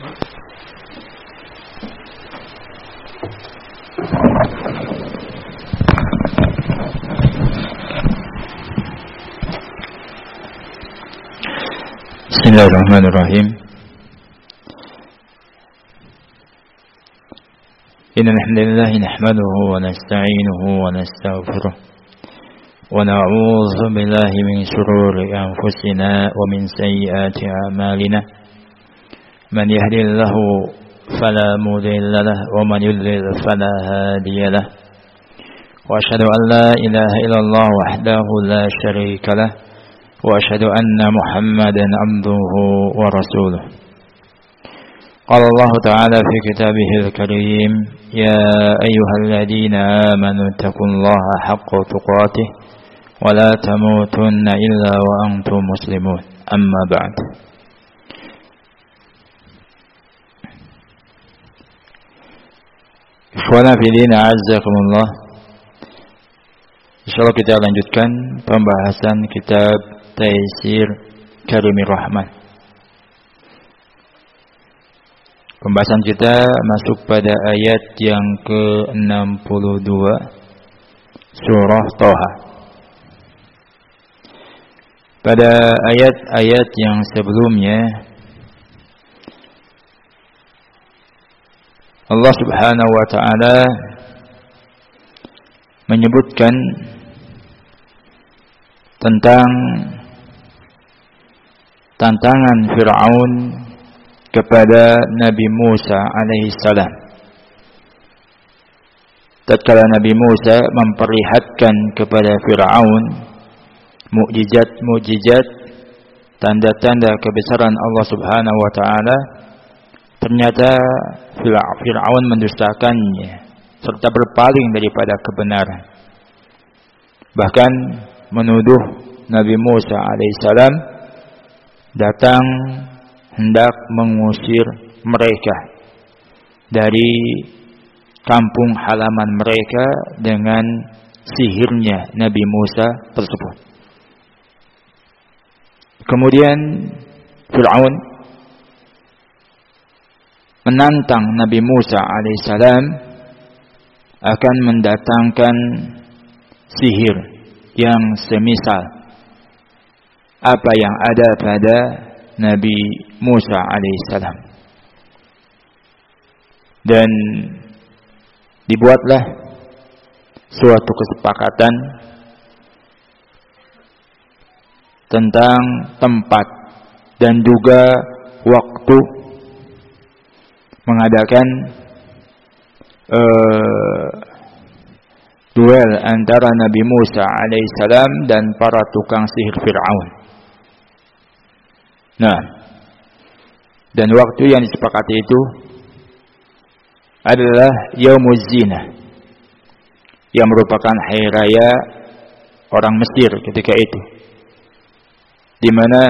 Bismillahirrahmanirrahim. Innal hamdalillah nahmaduhu wa nasta'inuhu wa nastaghfiruh wa na'udzu billahi min shururi anfusina wa min sayyiati a'malina. Man yahdihillahu fala mudilla lahu wa man yudlil fala hadiya lahu. Wa asyhadu an la ilaha illallah wahdahu la syarika lahu wa asyhadu anna Muhammadan abduhu wa rasuluh. Qala Allah Ta'ala fi kitabihil karim, ya ayyuhalladzina amanu taqullaha haqqa tuqatih wa la tamutunna illa wa antum muslimun. Amma ba'd. Ikhwana fi din, a'azzakumullah. Insyaallah kita lanjutkan pembahasan kitab Taisir Karimir Rahman. Pembahasan kita masuk pada ayat yang ke-62 surah Thaha. Pada ayat-ayat yang sebelumnya Allah Subhanahu wa taala menyebutkan tentang tantangan Fir'aun kepada Nabi Musa alaihissalam. Tatkala Nabi Musa memperlihatkan kepada Fir'aun mukjizat-mukjizat, tanda-tanda kebesaran Allah Subhanahu wa taala, ternyata Fir'aun mendustakannya serta berpaling daripada kebenaran. Bahkan menuduh Nabi Musa alaihissalam datang hendak mengusir mereka dari kampung halaman mereka dengan sihirnya Nabi Musa tersebut. Kemudian Fir'aun menantang Nabi Musa alaihissalam akan mendatangkan sihir yang semisal apa yang ada pada Nabi Musa alaihissalam. Dan dibuatlah suatu kesepakatan tentang tempat dan juga waktu mengadakan duel antara Nabi Musa alaihissalam dan para tukang sihir Fir'aun. Nah, dan waktu yang disepakati itu adalah Yaumuz Zinah, yang merupakan hari raya orang Mesir ketika itu, di mana